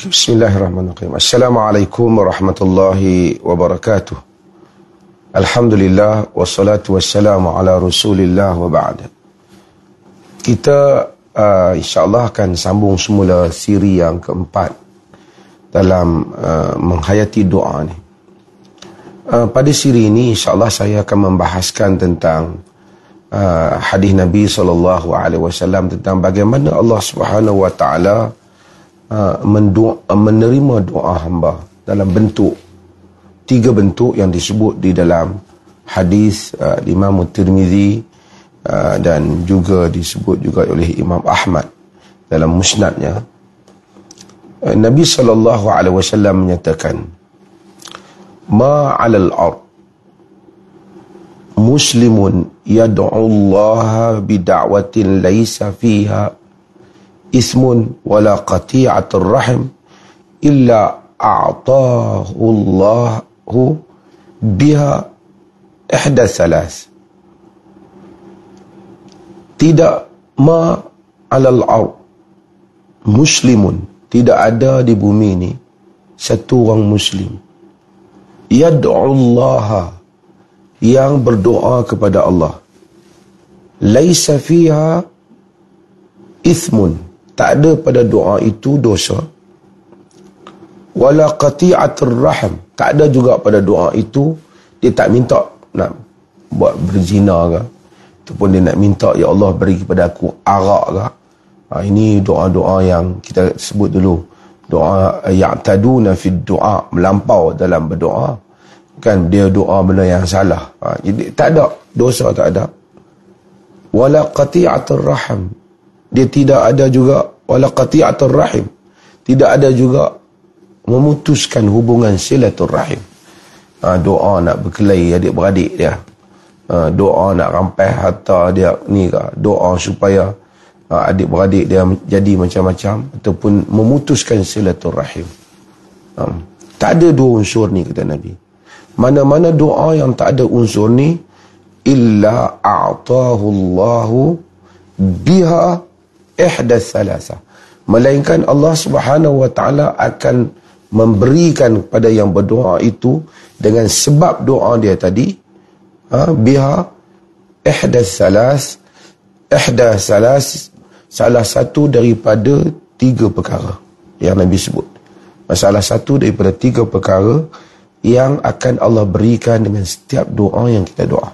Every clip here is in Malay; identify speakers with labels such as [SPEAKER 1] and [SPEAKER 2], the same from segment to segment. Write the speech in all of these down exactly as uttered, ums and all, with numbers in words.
[SPEAKER 1] Bismillahirrahmanirrahim. Assalamualaikum warahmatullahi wabarakatuh. Alhamdulillah wassalatu wassalamu ala Rasulillah wa ba'd. Kita uh, insya-Allah akan sambung semula siri yang keempat dalam uh, menghayati doa ni. Uh, pada siri ini insya-Allah saya akan membahaskan tentang uh, hadis Nabi sallallahu alaihi wasallam tentang bagaimana Allah Subhanahu wa taala Uh, mendoa, menerima doa hamba dalam bentuk tiga bentuk yang disebut di dalam hadis uh, Imam Tirmizi uh, dan juga disebut juga oleh Imam Ahmad dalam musnadnya. uh, Nabi sallallahu alaihi wasallam menyatakan, ma 'alal ard muslimun yad'u Allah bi da'watin laisa fiha ismun wala qati'atur rahim illa a'tahu Allahu biha ihda salas. Tidak ma 'alal ard muslimun, tidak ada di bumi ini satu orang muslim yad'u Allah, yang berdoa kepada Allah, laisa fiha ismun, tak ada pada doa itu dosa, wala qati'atur rahim, tak ada juga pada doa itu dia tak minta nak buat berzina ke, ataupun dia nak minta ya Allah beri kepada aku arak ke. Ha, ini doa-doa yang kita sebut dulu, doa ya'taduna fid du'a, melampau dalam berdoa, kan, dia doa benda yang salah. Ha, jadi tak ada dosa, tak ada. Wala qati'atur rahim, dia tidak ada juga wala qati'atur rahim, tidak ada juga memutuskan hubungan silaturrahim. Ha, doa nak berkelahi adik-beradik dia, ha, doa nak rampai harta dia ni ke, doa supaya ha, adik-beradik dia jadi macam-macam, ataupun memutuskan silaturrahim. Ha, tak ada dua unsur ni, kata Nabi. Mana-mana doa yang tak ada unsur ni, illa a'tahu Allahu biha ihdas salasa, melainkan Allah Subhanahu wa taala akan memberikan kepada yang berdoa itu dengan sebab doa dia tadi, ha, biha ihdas salas, ihdas salas, salah satu daripada tiga perkara yang Nabi sebut. Salah satu daripada tiga perkara yang akan Allah berikan dengan setiap doa yang kita doa.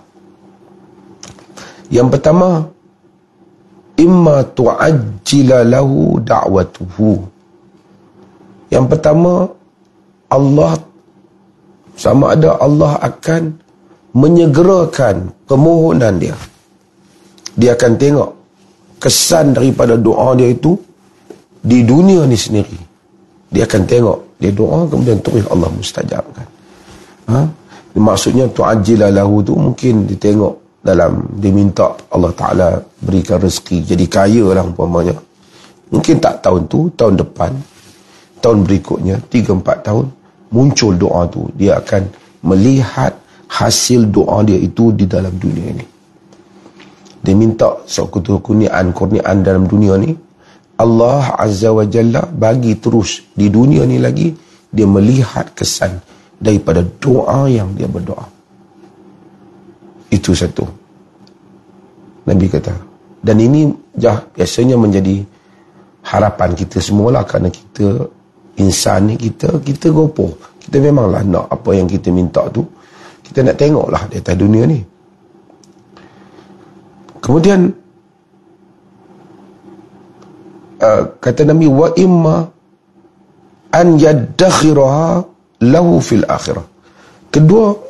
[SPEAKER 1] Yang pertama, imma tu'ajjila lahu da'watuhu. Yang pertama, Allah, sama ada Allah akan menyegerakan permohonan dia. Dia akan tengok kesan daripada doa dia itu di dunia ni sendiri. Dia akan tengok, dia doa kemudian terus Allah mustajabkan. Ha? Maksudnya tu'ajjila lahu tu mungkin ditengok dalam, dia minta Allah Ta'ala berikan rezeki, jadi kaya lah umpamanya. Mungkin tak tahun tu, tahun depan, tahun berikutnya, tiga empat tahun, muncul doa tu, dia akan melihat hasil doa dia itu di dalam dunia ini. Dia minta suatu kurniaan, kurniaan dalam dunia ni, Allah Azza wa Jalla bagi terus di dunia ni lagi, dia melihat kesan daripada doa yang dia berdoa. Itu satu, Nabi kata. Dan ini jah, biasanya menjadi harapan kita semualah, kerana kita insan ni, kita kita gopoh, kita memanglah nak apa yang kita minta tu, kita nak tengoklah di atas dunia ni. Kemudian uh, kata Nabi, wa imma an yaddakhiraha lahu fil akhirah. Kedua,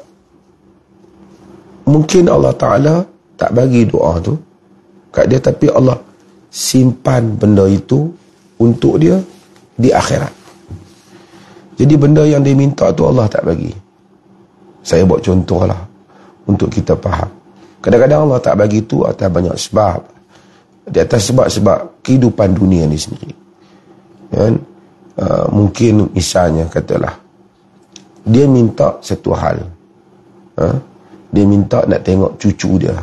[SPEAKER 1] mungkin Allah Ta'ala tak bagi doa tu kat dia, tapi Allah simpan benda itu untuk dia di akhirat. Jadi benda yang dia minta tu Allah tak bagi. Saya buat contoh lah untuk kita faham. Kadang-kadang Allah tak bagi tu atas banyak sebab. Di atas sebab-sebab kehidupan dunia ni sendiri. Kan? Uh, mungkin misalnya katalah, dia minta satu hal. Ha? Dia minta nak tengok cucu dia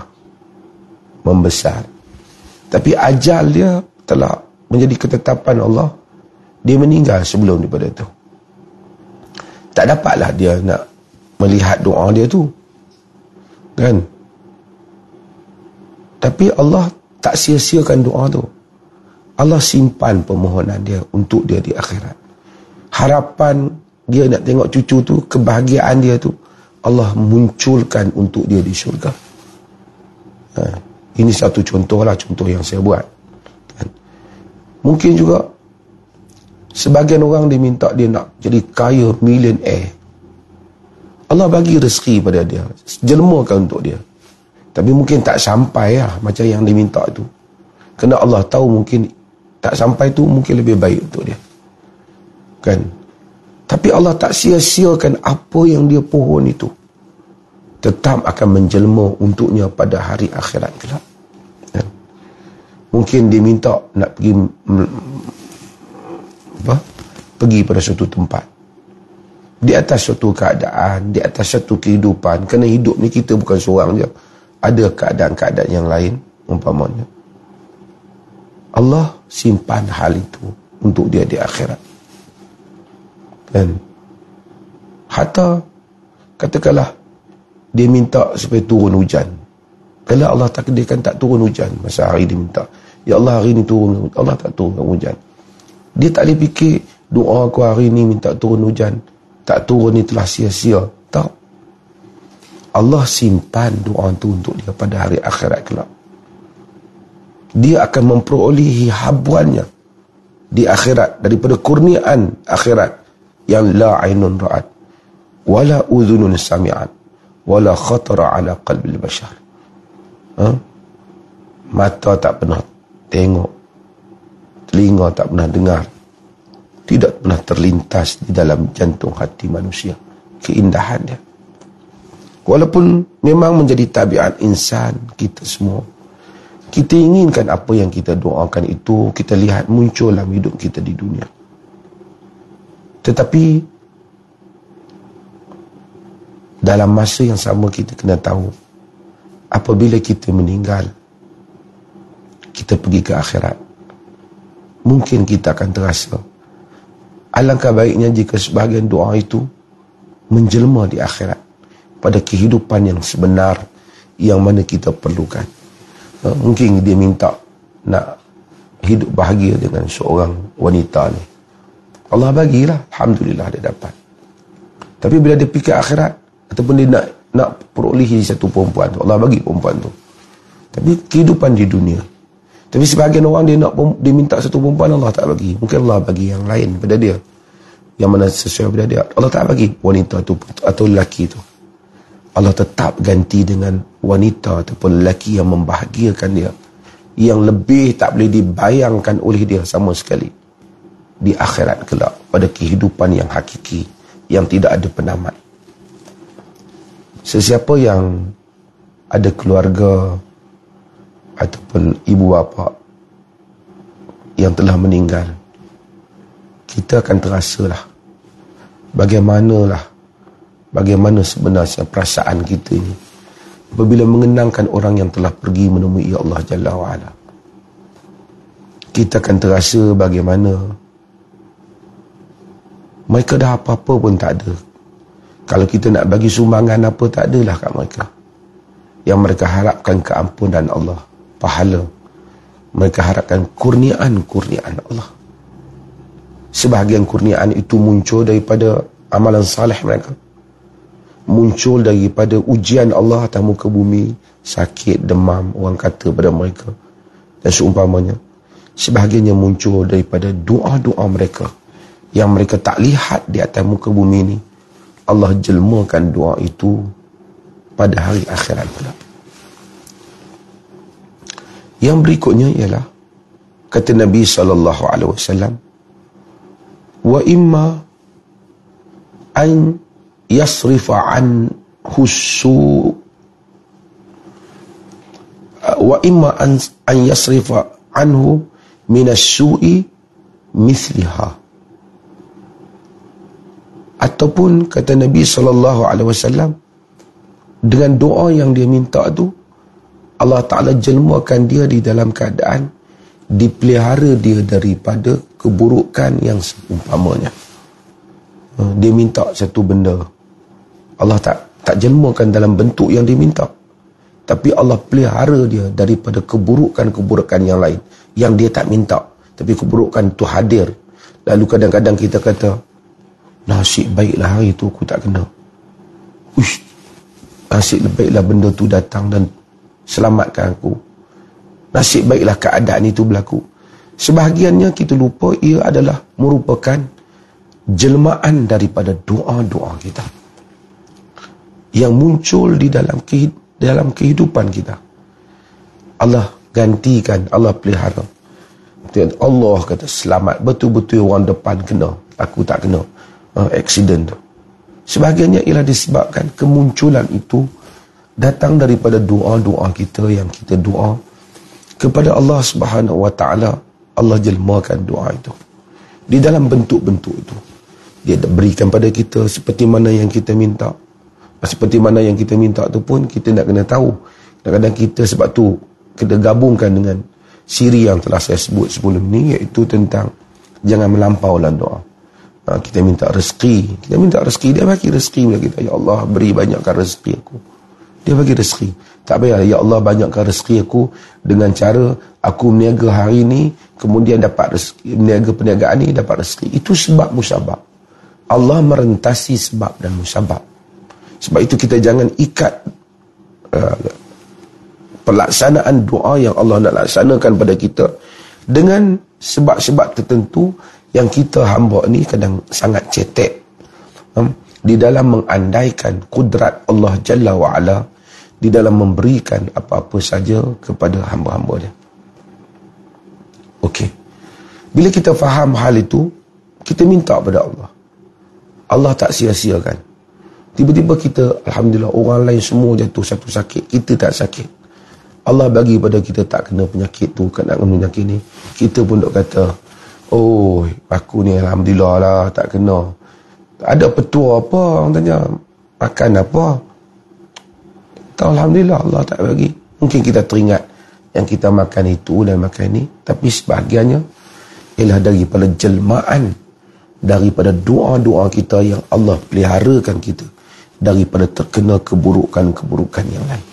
[SPEAKER 1] membesar. Tapi ajal dia telah menjadi ketetapan Allah dia meninggal sebelum daripada tu. Tak dapatlah dia nak melihat doa dia tu. Kan? Tapi Allah tak sia-siakan doa tu. Allah simpan permohonan dia untuk dia di akhirat. Harapan dia nak tengok cucu tu, kebahagiaan dia tu, Allah munculkan untuk dia di syurga. Ha, ini satu contoh lah, contoh yang saya buat. Kan? Mungkin juga sebagian orang diminta dia nak jadi kaya millionaire. Allah bagi rezeki pada dia, jelmakan untuk dia. Tapi mungkin tak sampai lah macam yang diminta tu. Kerana Allah tahu mungkin tak sampai tu mungkin lebih baik untuk dia. Kan? Tapi Allah tak sia-siakan apa yang dia pohon itu. Tetap akan menjelma untuknya pada hari akhirat kelak. Kan? Mungkin dia minta nak pergi apa? Pergi pada suatu tempat. Di atas suatu keadaan, di atas satu kehidupan. Kerana hidup ni kita bukan seorang je. Ada keadaan-keadaan yang lain, umpamanya. Allah simpan hal itu untuk dia di akhirat. Dan hatta katakanlah dia minta supaya turun hujan. Kalau Allah takdirkan tak turun hujan masa hari dia minta, ya Allah hari ni turun, Allah tak turunkan hujan. Dia tak boleh fikir doa aku hari ni minta turun hujan, tak turun ni telah sia-sia. Tak. Allah simpan doa tu untuk dia pada hari akhirat kelak. Dia akan memperolehi habuannya di akhirat daripada kurniaan akhirat yang la ainun ra'at wala udhunun sami'at wala khatara ala qalbil bashar. Ha? Mata tak pernah tengok, telinga tak pernah dengar, tidak pernah terlintas di dalam jantung hati manusia keindahan dia. Walaupun memang menjadi tabiat insan kita semua, kita inginkan apa yang kita doakan itu kita lihat muncul dalam hidup kita di dunia. Tetapi dalam masa yang sama kita kena tahu, apabila kita meninggal, kita pergi ke akhirat, mungkin kita akan terasa alangkah baiknya jika sebahagian doa itu menjelma di akhirat pada kehidupan yang sebenar yang mana kita perlukan. Mungkin dia minta nak hidup bahagia dengan seorang wanita ni, Allah bagilah, alhamdulillah dia dapat. Tapi bila dia fikir akhirat ataupun dia nak nak perolehi satu perempuan tu, Allah bagi perempuan tu. Tapi kehidupan di dunia. Tapi sebahagian orang dia nak dia minta satu perempuan, Allah tak bagi. Mungkin Allah bagi yang lain pada dia, yang mana sesuai pada dia. Allah tak bagi wanita tu atau lelaki tu. Allah tetap ganti dengan wanita ataupun lelaki yang membahagiakan dia, yang lebih tak boleh dibayangkan oleh dia sama sekali di akhirat kelak, pada kehidupan yang hakiki yang tidak ada penamat. Sesiapa yang ada keluarga ataupun ibu bapa yang telah meninggal, kita akan terasalah bagaimanalah bagaimana sebenarnya perasaan kita ini apabila mengenangkan orang yang telah pergi menemui Allah Jalla wa'ala. Kita akan terasa bagaimana mereka dah apa-apa pun tak ada. Kalau kita nak bagi sumbangan apa, tak adalah kat mereka. Yang mereka harapkan keampunan Allah, pahala. Mereka harapkan kurniaan-kurniaan Allah. Sebahagian kurniaan itu muncul daripada amalan salih mereka, muncul daripada ujian Allah atas muka bumi, sakit, demam, orang kata pada mereka dan seumpamanya. Sebahagiannya muncul daripada doa-doa mereka yang mereka tak lihat di atas muka bumi ini. Allah jelmakan doa itu pada hari akhirat pula. Yang berikutnya ialah kata Nabi sallallahu alaihi wasallam, wa imma an yasrifa an husu wa imma an, an yasrifa anhu min as-su'i mithliha. Ataupun kata Nabi sallallahu alaihi wasallam, dengan doa yang dia minta tu, Allah Ta'ala jelmakan dia di dalam keadaan dipelihara dia daripada keburukan yang seumpamanya. Dia minta satu benda, Allah tak tak jelmakan dalam bentuk yang dia minta, tapi Allah pelihara dia daripada keburukan-keburukan yang lain yang dia tak minta, tapi keburukan itu hadir. Lalu kadang-kadang kita kata, nasib baiklah hari itu aku tak kena. Uish, nasib baiklah benda tu datang dan selamatkan aku. Nasib baiklah keadaan itu berlaku. Sebahagiannya kita lupa ia adalah merupakan jelmaan daripada doa-doa kita yang muncul di dalam kehid- dalam kehidupan kita. Allah gantikan, Allah pelihara. Allah kata selamat, betul-betul orang depan kena, aku tak kena. Uh, accident tu. Sebahagiannya ialah disebabkan kemunculan itu datang daripada doa-doa kita yang kita doa kepada Allah Subhanahu Wa Taala. Allah jelmakan doa itu di dalam bentuk-bentuk itu. Dia berikan pada kita seperti mana yang kita minta. Seperti mana yang kita minta tu pun kita nak kena tahu. Kadang-kadang kita sebab tu kita gabungkan dengan siri yang telah saya sebut sebelum ni, iaitu tentang jangan melampau dalam doa. Ha, kita minta rezeki, kita minta rezeki, dia bagi rezeki kepada kita. Ya Allah, beri banyakkan rezeki aku. Dia bagi rezeki. Tak payah, ya Allah banyakkan rezeki aku dengan cara aku meniaga hari ni, kemudian dapat rezeki, meniaga perniagaan ni dapat rezeki. Itu sebab musabab. Allah merentasi sebab dan musabab. Sebab itu kita jangan ikat uh, pelaksanaan doa yang Allah nak laksanakan pada kita dengan sebab-sebab tertentu yang kita hamba ni kadang sangat cetek um, di dalam mengandaikan kudrat Allah Jalla wa'ala, di dalam memberikan apa-apa saja kepada hamba-hamba dia. Okey. Bila kita faham hal itu, kita minta pada Allah. Allah tak sia-siakan. Tiba-tiba kita, alhamdulillah, orang lain semua jatuh satu sakit, kita tak sakit. Allah bagi pada kita tak kena penyakit tu, kena penyakit ni. Kita pun dok kata, oh, aku ni alhamdulillah lah, tak kena. Ada petua apa? Orang tanya, makan apa? Tak, alhamdulillah Allah tak bagi. Mungkin kita teringat yang kita makan itu dan makan ni, tapi sebahagiannya ialah daripada jelmaan, daripada doa-doa kita yang Allah peliharakan kita daripada terkena keburukan-keburukan yang lain.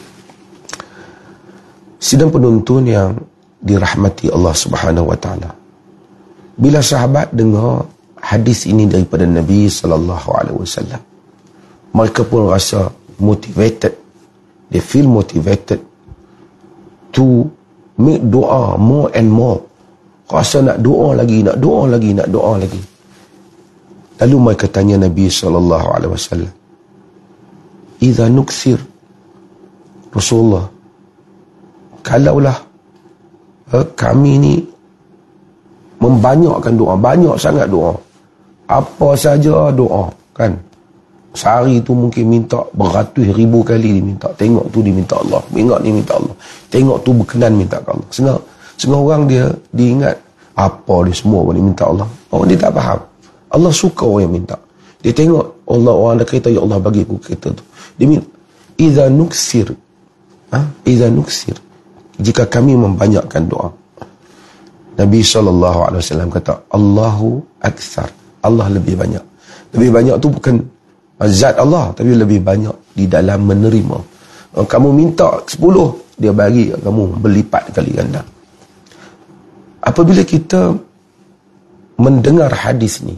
[SPEAKER 1] Sidang penonton yang dirahmati Allah Subhanahu Wa Taala, bila sahabat dengar hadis ini daripada Nabi sallallahu alaihi wasallam, mereka pun rasa motivated. They feel motivated to make doa more and more. Rasa nak doa lagi, nak doa lagi, nak doa lagi. Lalu mereka tanya Nabi sallallahu alaihi wasallam, "Idza nukthir Rasulullah, kalaulah eh, kami ni membanyakkan doa, banyak sangat doa, apa saja doa, kan? Sehari tu mungkin minta beratus ribu kali diminta. Tengok tu diminta Allah, ingat ni minta Allah. Tengok tu berkenan minta ke Allah. Setengah, setengah orang dia diingat apa dia semua boleh minta Allah. Orang dia tak faham. Allah suka orang yang minta. Dia tengok Allah, orang ada kereta, ya Allah bagi aku kereta tu. Dia minta, idza nuksir, ha? Idza nuksir, jika kami membanyakkan doa. Nabi sallallahu alaihi wasallam kata, Allahu akthar, Allah lebih banyak. Lebih banyak tu bukan zat Allah, tapi lebih banyak di dalam menerima. Kamu minta sepuluh, dia bagi kamu berlipat kali ganda. Apabila kita mendengar hadis ni,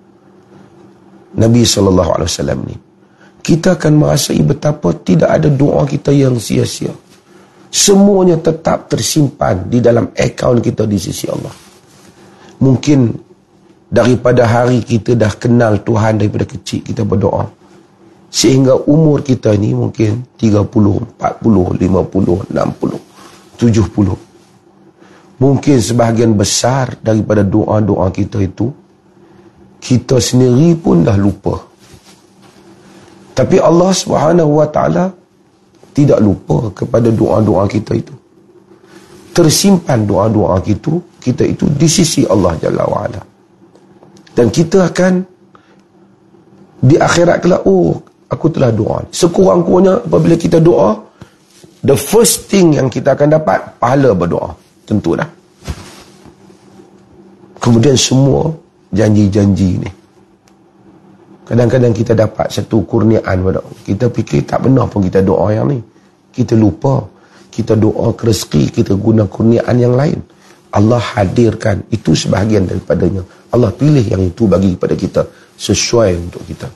[SPEAKER 1] Nabi sallallahu alaihi wasallam ni, kita akan merasai betapa tidak ada doa kita yang sia-sia. Semuanya tetap tersimpan di dalam akaun kita di sisi Allah. Mungkin daripada hari kita dah kenal Tuhan daripada kecil, kita berdoa, sehingga umur kita ni mungkin tiga puluh, empat puluh, lima puluh, enam puluh, tujuh puluh. Mungkin sebahagian besar daripada doa-doa kita itu kita sendiri pun dah lupa. Tapi Allah Subhanahu Wa Taala tidak lupa kepada doa-doa kita itu. Tersimpan doa-doa kita, kita itu di sisi Allah Jalla wa'ala. Dan kita akan di akhirat kelak, oh, aku telah doa. Sekurang-kurangnya apabila kita doa, the first thing yang kita akan dapat, pahala berdoa. Tentulah. Kemudian semua janji-janji ni. Kadang-kadang kita dapat satu kurniaan pada kita fikir tak benar pun kita doa yang ni. Kita lupa. Kita doa ke rezeki, kita guna kurniaan yang lain. Allah hadirkan itu sebahagian daripadanya. Allah pilih yang itu bagi kepada kita sesuai untuk kita.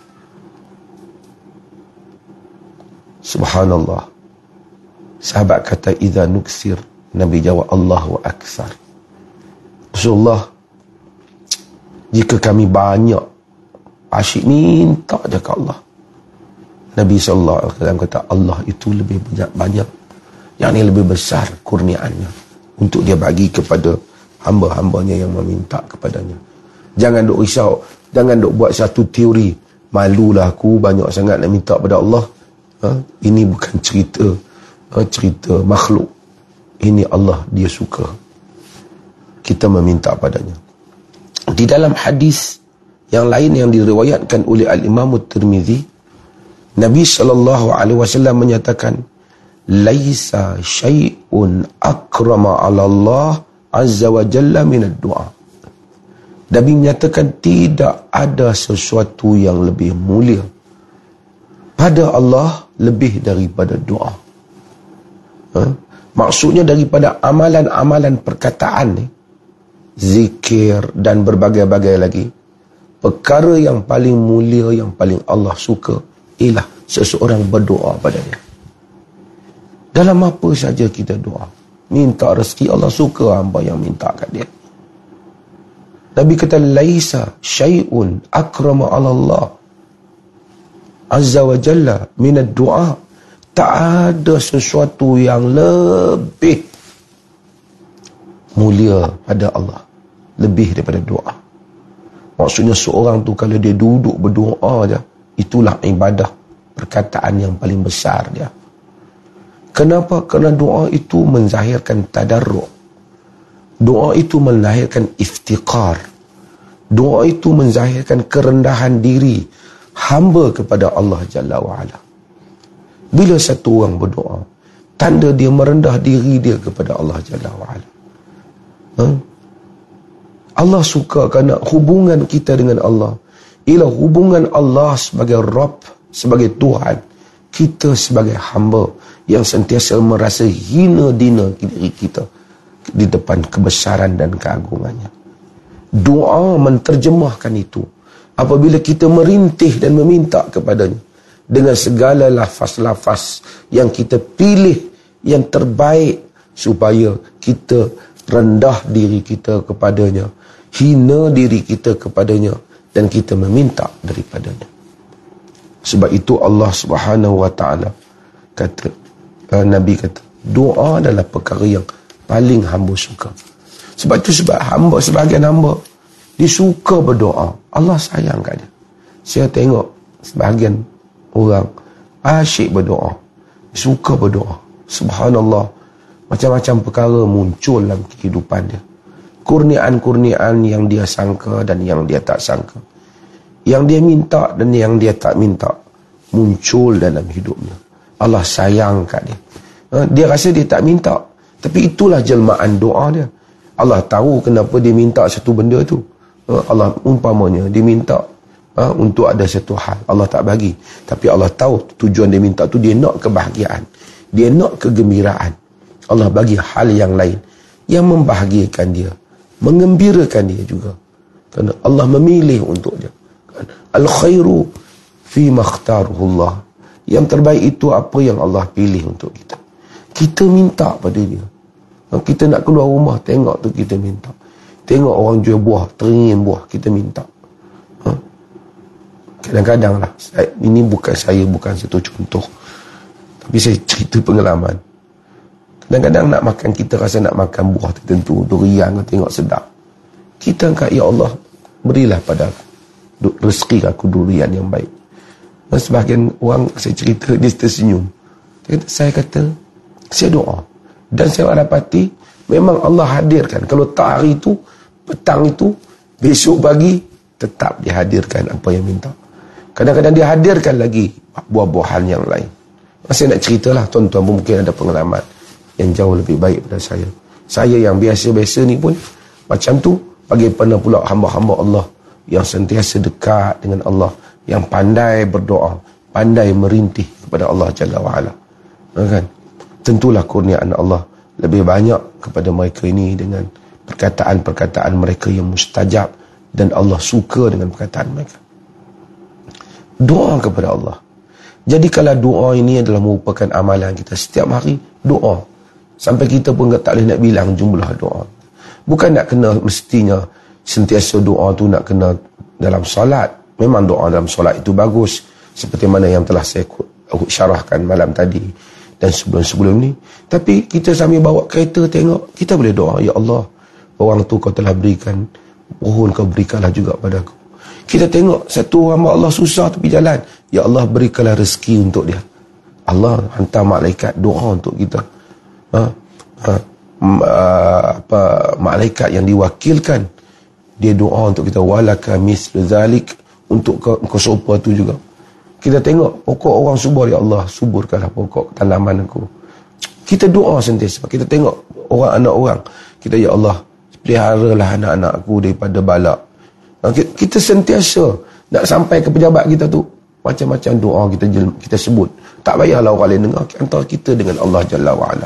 [SPEAKER 1] Subhanallah. Sahabat kata idza nuksir, Nabi jawab Allahu aksar. Rasulullah, jika kami banyak asyik minta je ke Allah. Nabi sallallahu alaihi wasallam kata Allah itu lebih banyak-banyak, yang ini lebih besar kurniaannya untuk dia bagi kepada hamba-hambanya yang meminta kepadanya. Jangan duk risau, jangan duk buat satu teori, malulah aku banyak sangat nak minta pada Allah. Ha? Ini bukan cerita ha, cerita makhluk. Ini Allah, dia suka kita meminta padanya. Di dalam hadis yang lain yang diriwayatkan oleh Al-Imam At-Tirmizi, Nabi sallallahu alaihi wasallam menyatakan, laisa syai'un akrama 'ala Allah azza wa jalla min ad-du'a. Nabi menyatakan tidak ada sesuatu yang lebih mulia pada Allah lebih daripada doa. Ha? Maksudnya daripada amalan-amalan perkataan ni, zikir dan berbagai-bagai lagi, perkara yang paling mulia, yang paling Allah suka ialah seseorang berdoa padanya. Dalam apa saja kita doa, minta rezeki, Allah suka hamba yang minta kat dia. Nabi kata laisa syai'un akrama 'ala Allah azza wa jalla min ad-du'a. Tak ada sesuatu yang lebih mulia pada Allah lebih daripada doa. Maksudnya seorang tu kalau dia duduk berdoa je, itulah ibadah perkataan yang paling besar dia. Kenapa? Kerana doa itu menzahirkan tadarruk. Doa itu melahirkan iftiqar. Doa itu menzahirkan kerendahan diri hamba kepada Allah Jalla wa'ala. Bila satu orang berdoa, tanda dia merendah diri dia kepada Allah Jalla wa'ala. Ha? Allah suka kerana hubungan kita dengan Allah ialah hubungan Allah sebagai Rabb, sebagai Tuhan, kita sebagai hamba yang sentiasa merasa hina dina diri kita di depan kebesaran dan keagungannya. Doa menterjemahkan itu. Apabila kita merintih dan meminta kepadanya dengan segala lafaz-lafaz yang kita pilih yang terbaik supaya kita rendah diri kita kepadanya, hina diri kita kepadanya, dan kita meminta daripadanya. Sebab itu Allah Subhanahu wa taala kata, Nabi kata, doa adalah perkara yang paling hamba suka. Sebab itu sebab hamba, sebahagian hamba dia suka berdoa, Allah sayang kat dia. Saya tengok sebahagian orang asyik berdoa, suka berdoa. Subhanallah, macam-macam perkara muncul dalam kehidupan dia. Kurniaan-kurniaan yang dia sangka dan yang dia tak sangka, yang dia minta dan yang dia tak minta, muncul dalam hidupnya. Allah sayang kat dia. Dia rasa dia tak minta, tapi itulah jelmaan doa dia. Allah tahu kenapa dia minta satu benda tu. Allah umpamanya dia minta ha, untuk ada satu hal, Allah tak bagi, tapi Allah tahu tujuan dia minta tu, dia nak kebahagiaan, dia nak kegembiraan. Allah bagi hal yang lain yang membahagiakan dia, mengembirakan dia juga, kerana Allah memilih untuk dia. Al-khairu fi makhtaruhullah. Yang terbaik itu apa yang Allah pilih untuk kita. Kita minta pada dia. Kita nak keluar rumah, tengok tu kita minta. Tengok orang jual buah, teringin buah, kita minta. Ha? Kadang-kadang lah, saya, ini bukan saya, bukan satu contoh, tapi saya cerita pengalaman. Kadang-kadang nak makan, kita rasa nak makan buah tertentu, durian, tengok sedap. Kita angkat, ya Allah, berilah pada aku rezeki aku durian yang baik. Dan sebahagian orang, saya cerita, dia tersenyum. Dia kata, saya kata, saya doa. Dan saya dapati, memang Allah hadirkan. Kalau tak hari itu, petang itu, besok pagi, tetap dihadirkan apa yang minta. Kadang-kadang dia hadirkan lagi buah-buahan yang lain. Saya nak ceritalah, tuan-tuan pun mungkin ada pengalaman yang jauh lebih baik pada saya. Saya yang biasa-biasa ni pun, macam tu, Bagaimana pula hamba-hamba Allah yang sentiasa dekat dengan Allah, yang pandai berdoa, pandai merintih kepada Allah Jalla wa'ala. Kan? Tentulah kurniaan Allah lebih banyak kepada mereka ini dengan perkataan-perkataan mereka yang mustajab, dan Allah suka dengan perkataan mereka. Doa kepada Allah. Jadi kalau doa ini adalah merupakan amalan kita setiap hari, doa. Sampai kita pun tak boleh nak bilang jumlah doa. Bukan nak kena mestinya sentiasa doa tu nak kena dalam solat. Memang doa dalam solat itu bagus, seperti mana yang telah saya syarahkan malam tadi dan sebelum-sebelum ni. Tapi kita sambil bawa kereta tengok, kita boleh doa, ya Allah, orang tu kau telah berikan pohon, kau berikanlah juga padaku. Kita tengok satu hamba Allah susah tepi jalan, ya Allah berikanlah rezeki untuk dia. Allah hantar malaikat doa untuk kita. Ha? Ha? Apa, malaikat yang diwakilkan, dia doa untuk kita, walaka mislu zalik, untuk kau, kau serupa tu juga. Kita tengok pokok orang subur, ya Allah suburkanlah pokok tanaman aku. Kita doa sentiasa. Kita tengok orang, anak orang, kita, ya Allah peliharalah anak-anak aku daripada balak. Kita sentiasa nak sampai ke pejabat kita tu, macam-macam doa kita kita sebut. Tak payahlah orang lain dengar, antara kita dengan Allah Jalla wa'ala.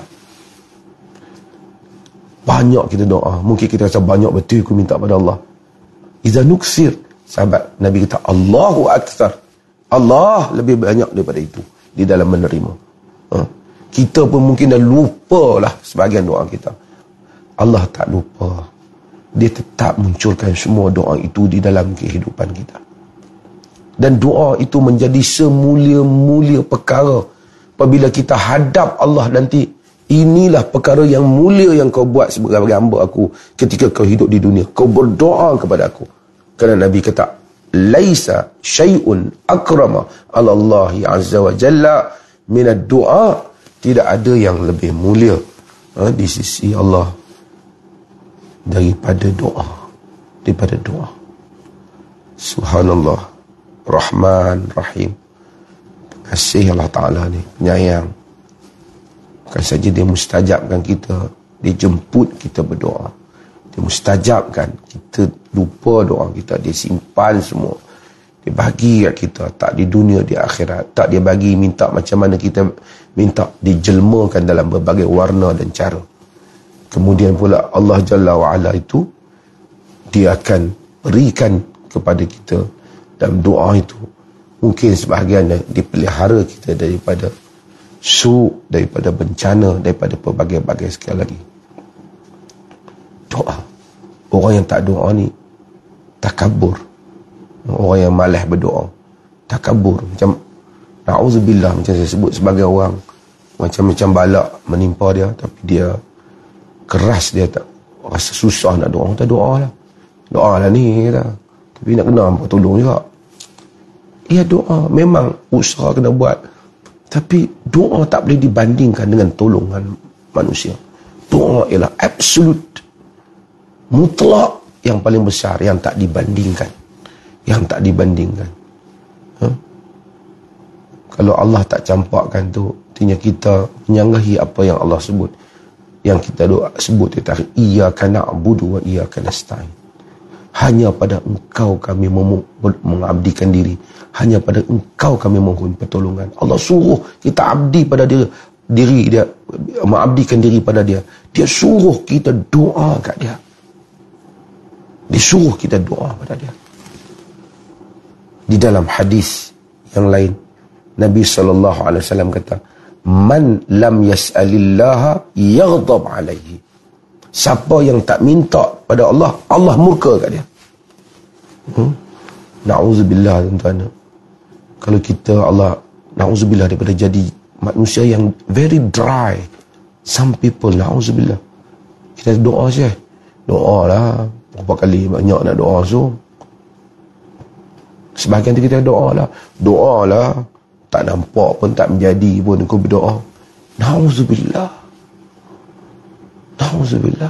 [SPEAKER 1] Banyak kita doa. Mungkin kita rasa banyak betul aku minta pada Allah. Iza nuksir, sahabat Nabi kata, Allahu akthar. Allah lebih banyak daripada itu di dalam menerima. Ha? Kita pun mungkin dah lupa lah sebahagian doa kita. Allah tak lupa. Dia tetap munculkan semua doa itu di dalam kehidupan kita. Dan doa itu menjadi semulia-mulia perkara. Apabila kita hadap Allah nanti, inilah perkara yang mulia yang kau buat sebagai hamba aku ketika kau hidup di dunia. Kau berdoa kepada aku. Kerana Nabi kata, laisa syai'un akrama ala Allah azza wa jalla minad doa. Tidak ada yang lebih mulia ha, di sisi Allah daripada doa. Daripada doa. Subhanallah, Rahman, Rahim. Kasih Allah Ta'ala ni, penyayang. Bukan saja dia mustajabkan kita, dia jemput kita berdoa. Dia mustajabkan, kita lupa doa kita, dia simpan semua. Dia bagi kat kita, tak di dunia, di akhirat. Tak dia bagi minta macam mana kita minta, dijelmakan dalam berbagai warna dan cara. Kemudian pula Allah Jalla wa'ala itu, dia akan berikan kepada kita dalam doa itu. Mungkin sebahagian dipelihara kita daripada su, daripada bencana, daripada pelbagai-bagai sekali lagi. Doa. Orang yang tak doa ni takabur. Orang yang malas berdoa takabur. Macam na'udzubillah, macam saya sebut, sebagai orang macam-macam balak menimpa dia, tapi dia keras, dia tak rasa susah nak doa. Kita doa lah, doa lah ni kita. Tapi nak kena apa tolong juga. Ya doa memang usaha kena buat, tapi doa tak boleh dibandingkan dengan tolongan manusia. Doa ialah absolute, mutlak, yang paling besar, yang tak dibandingkan. Yang tak dibandingkan. Ha? Kalau Allah tak campakkan tu, artinya kita menyanggahi apa yang Allah sebut. Yang kita doa sebut itu, iyyaka na'budu wa iyyaka nasta'in. Hanya pada engkau kami mengabdikan diri. Hanya pada engkau kami mohon pertolongan. Allah suruh kita abdi pada dia, diri dia, mengabdikan diri pada dia. Dia suruh kita doa kat dia. Dia suruh kita doa pada dia. Di dalam hadis yang lain, Nabi sallallahu alaihi wasallam kata, man lam yas'alillaha yaghdab alaihi. Siapa yang tak minta pada Allah, Allah murka kat dia. Hmm? Na'udzubillah, tuan-tuan. Kalau kita, Allah, na'udzubillah, daripada jadi manusia yang very dry. Some people, na'udzubillah. Kita doa saja. Doa lah. Berapa kali banyak nak doa so. Sebahagian tu kita doa lah. Doa lah. Tak nampak pun, tak menjadi pun, aku berdoa. Na'udzubillah. Na'udzubillah.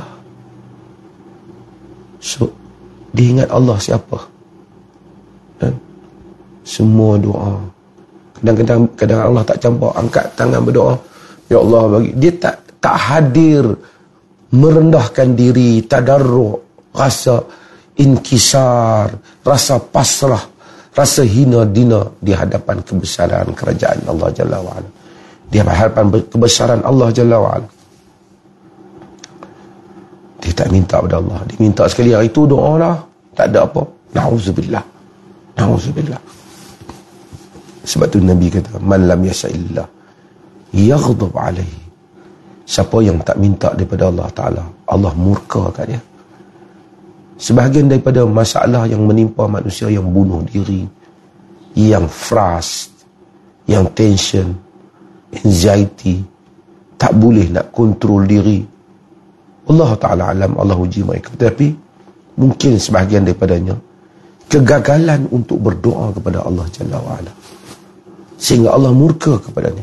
[SPEAKER 1] So, dia ingat Allah siapa? Dan semua doa. Kadang-kadang kadang Allah tak campur, angkat tangan berdoa. Ya Allah bagi. Dia tak tak hadir merendahkan diri, tadarruk, rasa inkisar, rasa pasrah, rasa hina dina di hadapan kebesaran kerajaan Allah Jalla wa'ala, di hadapan kebesaran Allah Jalla wa'ala. Dia tak minta pada Allah. Dia minta sekali hari itu doa lah, tak ada apa. Na'udzubillah. Na'udzubillah. Sebab tu Nabi kata, man lam yasa'illah yaghdab alaihi. Siapa yang tak minta daripada Allah Ta'ala, Allah murka kat dia. Sebahagian daripada masalah yang menimpa manusia, yang bunuh diri, yang frust, yang tension, anxiety, tak boleh nak kontrol diri, Allah Ta'ala alam, Allah uji mereka. Tapi mungkin sebahagian daripadanya kegagalan untuk berdoa kepada Allah Jalla wa'ala, sehingga Allah murka kepadanya.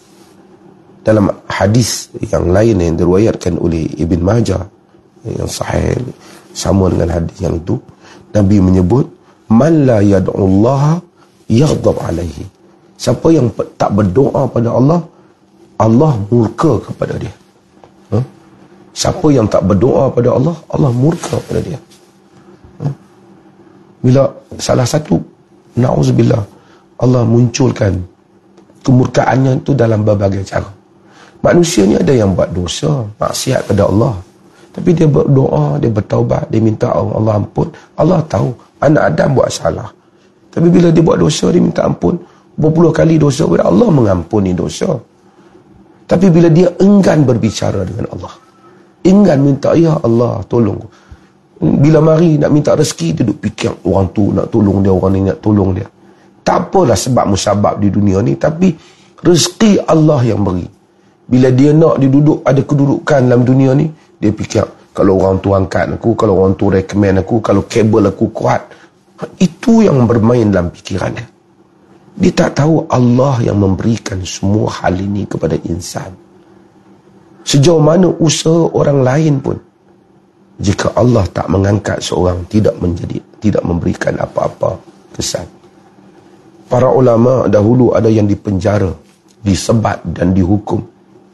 [SPEAKER 1] Dalam hadis yang lain yang diriwayatkan oleh Ibn Majah yang sahih sama dengan hadis yang itu, Nabi menyebut, man la yad'ullaha yaghdab alaihi. Siapa yang tak berdoa pada Allah, Allah murka kepada dia. Ha? Siapa yang tak berdoa pada Allah, Allah murka pada dia. Ha? Bila salah satu, na'udzubillah, Allah munculkan kemurkaannya itu dalam berbagai cara. Manusia ni ada yang buat dosa, maksiat pada Allah, tapi dia berdoa, dia bertaubat, dia minta Allah ampun. Allah tahu anak Adam buat salah, tapi bila dia buat dosa, dia minta ampun berpuluh kali dosa, Allah mengampuni dosa. Tapi bila dia enggan berbicara dengan Allah, enggan minta, ya Allah tolong, bila mari nak minta rezeki, dia duduk fikir orang tu nak tolong dia, orang ni nak tolong dia. Tak apalah sebab musabab di dunia ni, tapi rezeki Allah yang beri. Bila dia nak diduduk, ada kedudukan dalam dunia ni, dia fikir, kalau orang tu angkat aku, kalau orang tu recommend aku, kalau kabel aku kuat. Itu yang bermain dalam fikiran dia. Dia tak tahu Allah yang memberikan semua hal ini kepada insan. Sejauh mana usaha orang lain pun, jika Allah tak mengangkat seorang, tidak menjadi, tidak memberikan apa-apa kesan. Para ulama dahulu ada yang dipenjara, disebat dan dihukum,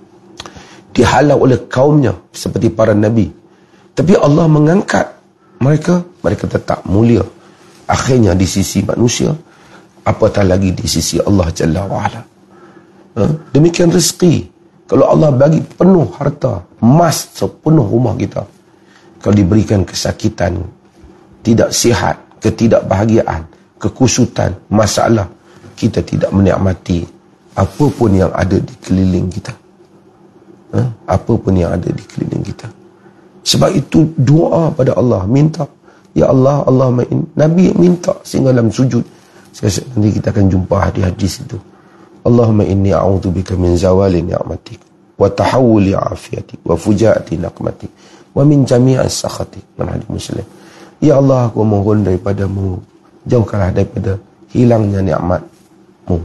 [SPEAKER 1] dihalau oleh kaumnya seperti para nabi. Tapi Allah mengangkat mereka, mereka tetap mulia akhirnya di sisi manusia, apatah lagi di sisi Allah Jalla wa'ala. Ha? Demikian rezeki. Kalau Allah bagi penuh harta, emas sepenuh rumah kita, kalau diberikan kesakitan, tidak sihat, ketidakbahagiaan, kekusutan, masalah, kita tidak menikmati apa pun yang ada di keliling kita. Ha? Apa pun yang ada di keliling kita. Sebab itu doa pada Allah, minta, ya Allah, Allahumma in. Nabi minta sehingga dalam sujud. Nanti kita akan jumpa hadis-hadis itu. Allahumma inni a'udzubika min zawali ni'matik wa tahawuli afiatik wa fujaati naqmatik wa min jami'as sakhatik. Hadis Muslim. Ya Allah, aku mohon daripadamu, jauhkanlah daripada hilangnya nikmatmu,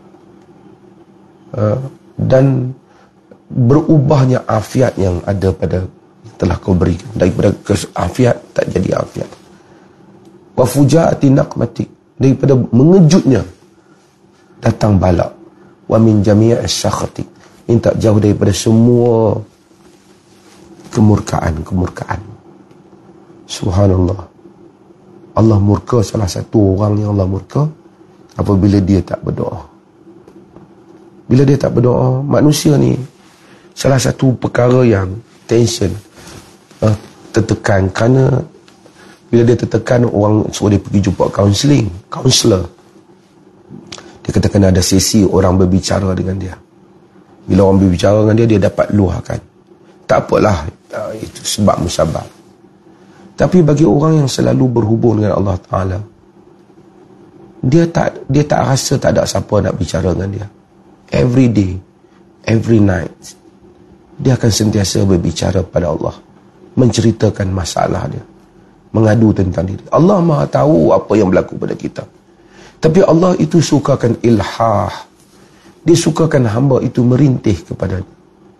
[SPEAKER 1] uh, dan berubahnya afiat yang ada pada telah kau berikan. Daripada afiat tak jadi afiat. Wa fujaati naqmatik, daripada mengejutnya datang bala. Wa min jami'is sakhatik, minta jauh daripada semua kemurkaan-kemurkaan. Subhanallah. Allah murka, salah satu orang yang Allah murka apabila dia tak berdoa. Bila dia tak berdoa, manusia ni salah satu perkara yang tension, uh, tertekan, kerana bila dia tertekan, orang suruh dia pergi jumpa counselling, counselor. Dia katakan ada sesi orang berbicara dengan dia. Bila orang berbicara dengan dia, dia dapat luahkan. Tak apalah, uh, itu sebab musabab. Tapi bagi orang yang selalu berhubung dengan Allah Ta'ala, dia tak dia tak rasa tak ada siapa nak bicara dengan dia. Every day, every night, dia akan sentiasa berbicara pada Allah, menceritakan masalah dia, mengadu tentang diri. Allah Maha tahu apa yang berlaku pada kita. Tapi Allah itu sukakan ilhah. Dia sukakan hamba itu merintih kepada dia.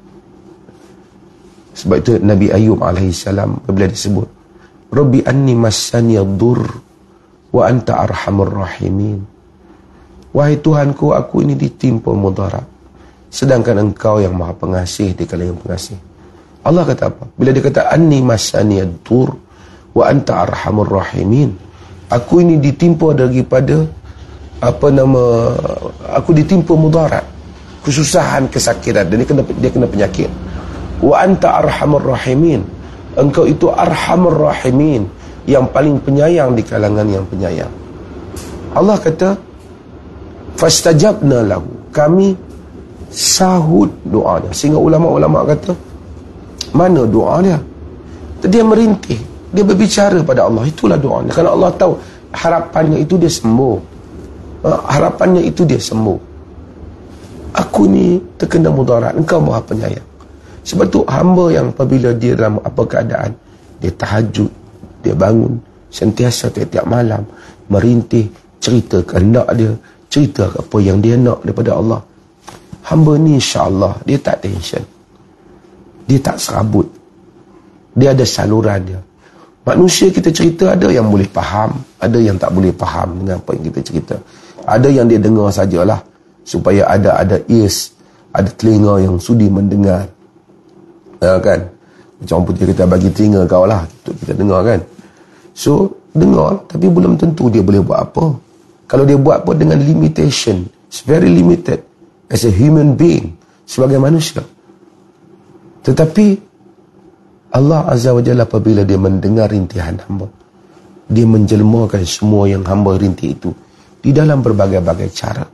[SPEAKER 1] Sebab itu Nabi Ayub alaihissalam bila disebut, Rabbi anni massani ad-dur wa anta arhamur rahimin. Wahai Tuhanku, aku ini ditimpa mudarat, sedangkan engkau yang maha pengasih di kala yang pengasih. Allah kata apa? Bila dia kata anni massani ad-dur wa anta arhamur rahimin. Aku ini ditimpa daripada apa nama aku ditimpa mudarat, kesusahan, kesakitan, dan dia kena dia kena penyakit. Wa anta arhamur rahimin. Engkau itu arhamur rahimin, yang paling penyayang di kalangan yang penyayang. Allah kata fastajabna lahu, kami sahut doa dia. Sehingga ulama-ulama kata, mana doa dia? Dia merintih, dia berbicara pada Allah, itulah doa dia. Kerana Allah tahu harapannya itu dia sembuh, harapannya itu dia sembuh. Aku ni terkena mudarat, engkau maha penyayang. Sebab tu hamba yang apabila dia dalam apa keadaan, dia tahajud, dia bangun sentiasa tiap-tiap malam merintih, cerita kehendak dia, cerita apa yang dia nak daripada Allah. Hamba ni insya-Allah dia tak tension, dia tak serabut, dia ada saluran dia. Manusia kita cerita, ada yang boleh faham, ada yang tak boleh faham dengan apa yang kita cerita. Ada yang dia dengar sajalah, supaya ada ada ears, ada telinga yang sudi mendengar. Ya, kan? Macam orang putih kita bagi telinga kau lah untuk kita dengar, kan? So, dengar, tapi belum tentu dia boleh buat apa. Kalau dia buat apa dengan limitation, it's very limited as a human being, sebagai manusia. Tetapi Allah Azza wa Jalla apabila dia mendengar rintihan hamba, dia menjelmakan semua yang hamba rintih itu di dalam berbagai-bagai cara.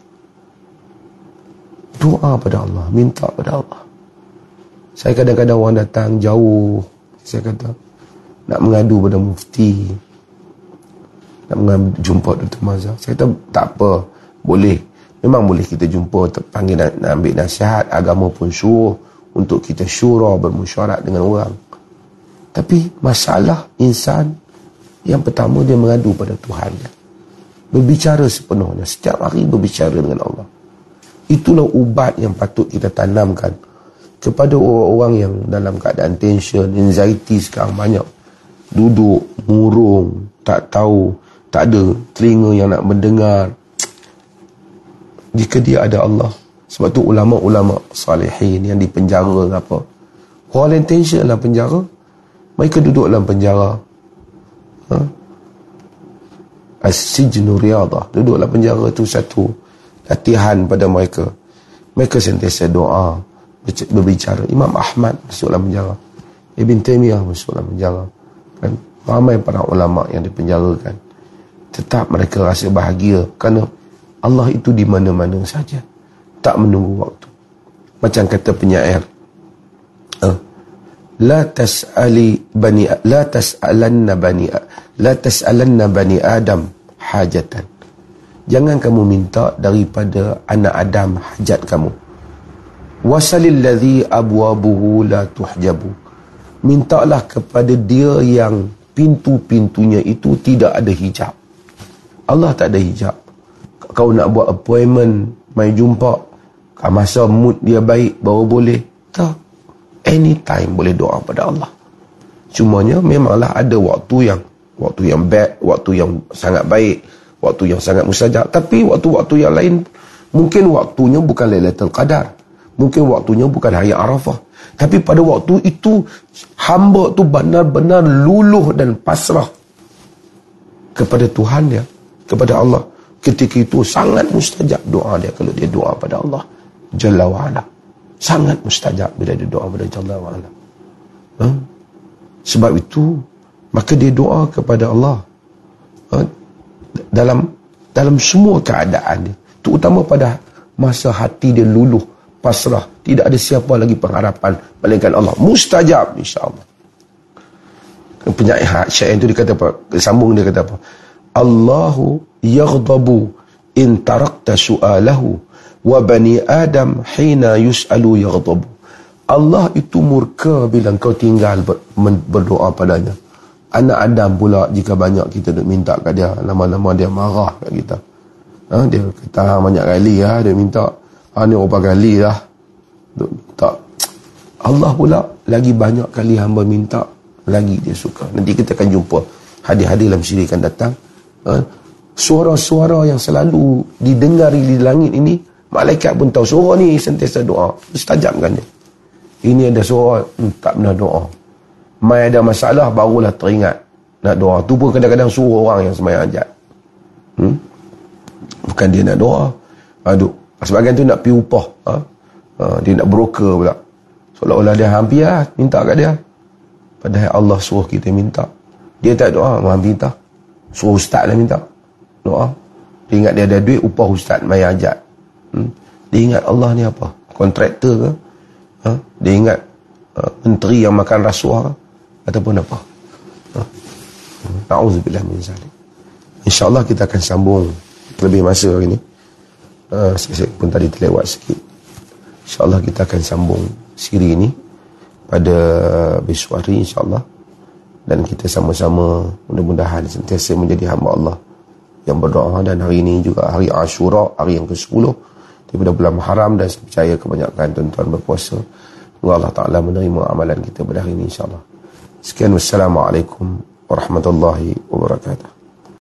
[SPEAKER 1] Doa pada Allah, minta pada Allah. Saya kadang-kadang orang datang jauh, saya kata nak mengadu pada mufti, nak mengadu, jumpa Doktor Mazhar. Saya kata tak apa, boleh, memang boleh kita jumpa, panggil nak, nak ambil nasihat. Agama pun suruh untuk kita syura, bermusyarat dengan orang. Tapi masalah insan yang pertama, dia mengadu pada Tuhan dia, berbicara sepenuhnya, setiap hari berbicara dengan Allah. Itulah ubat yang patut kita tanamkan kepada orang-orang yang dalam keadaan tension, anxiety sekarang banyak. Duduk, murung, tak tahu, tak ada telinga yang nak mendengar. Jika dia ada Allah. Sebab tu ulama-ulama salihin yang di penjara apa, orang yang tension dalam penjara, mereka duduk dalam penjara. Ha? As-sijnu riyadah, duduk dalam penjara tu satu latihan pada mereka. Mereka sentiasa doa, berbicara. Imam Ahmad masuk dalam penjara, Ibn Taymiyah masuk dalam penjara, kan? Ramai para ulama yang dipenjarakan, tetap mereka rasa bahagia kerana Allah itu di mana-mana saja, tak menunggu waktu. Macam kata penyair, uh, la tas'ali bani la tas'alanna bani la tas'alanna bani Adam hajatan. Jangan kamu minta daripada anak Adam hajat kamu. Wasalil ladzi abwabuhu la tuhjabu. Mintalah kepada dia yang pintu-pintunya itu tidak ada hijab. Allah tak ada hijab. Kau nak buat appointment, mai jumpa, masa mood dia baik baru boleh. Tak. Anytime boleh doa pada Allah. Cumanya memanglah ada waktu yang waktu yang bad, waktu yang sangat baik, waktu yang sangat mustajab. Tapi waktu-waktu yang lain mungkin waktunya bukan Lailatul Qadar, mungkin waktunya bukan hari Arafah. Tapi pada waktu itu hamba tu benar-benar luluh dan pasrah kepada Tuhan dia, kepada Allah. Ketika itu sangat mustajab doa dia kalau dia doa pada Allah Jalla wa'ala. Sangat mustajab bila dia doa pada Jalla wa'ala. Ha? Sebab itu maka dia doa kepada Allah, ha? dalam dalam semua keadaan dia, terutama pada masa hati dia luluh, pasrah, tidak ada siapa lagi pengharapan melainkan Allah, mustajab insya-Allah. Penyair syair itu dia kata apa? Sambung dia kata apa? Allahu yaghdabu in tarakta su'alahu wa bani Adam hina yus'alu yaghdabu. Allah itu murka bila kau tinggal ber, berdoa padanya. Anak Adam pula jika banyak kita nak minta kat dia, lama-lama dia marah kat kita. Ha, dia kata banyak kali lah dia minta. Ha, ni berapa kali lah tak. Allah pula lagi banyak kali hamba minta, lagi dia suka. Nanti kita akan jumpa hadis-hadis dalam siri akan datang. Ha, suara-suara yang selalu didengari di langit ini, malaikat pun tahu suara ni sentiasa doa, mustajabkan dia. Ini ada suara hmm, tak pernah doa, mai ada masalah barulah teringat. nak doa. Tu pun kadang-kadang suruh orang yang sembahyang hajat. Hmm? Bukan dia nak doa. Aduh, sebagian tu nak pi upah. Ha? Ha, dia nak broker pula. Seolah-olah dia hampir lah, minta kat dia. Padahal Allah suruh kita minta. Dia tak doa, mahu minta. Suruh ustaz lah minta. Doa. Dia ingat dia ada duit, upah ustaz, mayar hajat. Hmm? Dia ingat Allah ni apa? Kontraktor ke? Ha? Dia ingat uh, menteri yang makan rasuah ke? Ataupun apa? Ha? Na'udzubillah min zalik. InsyaAllah kita akan sambung lebih masa hari ni. Uh, saya pun tadi terlewat sikit. InsyaAllah kita akan sambung siri ini pada besok hari insyaAllah. Dan kita sama-sama mudah-mudahan sentiasa menjadi hamba Allah yang berdoa. Dan hari ini juga hari Ashura, hari yang ke sepuluh daripada bulan Muharram, dan saya percaya kebanyakan tuan-tuan berpuasa. Semoga Allah Ta'ala menerima amalan kita pada hari ini insyaAllah. Sekian, wassalamualaikum warahmatullahi wabarakatuh.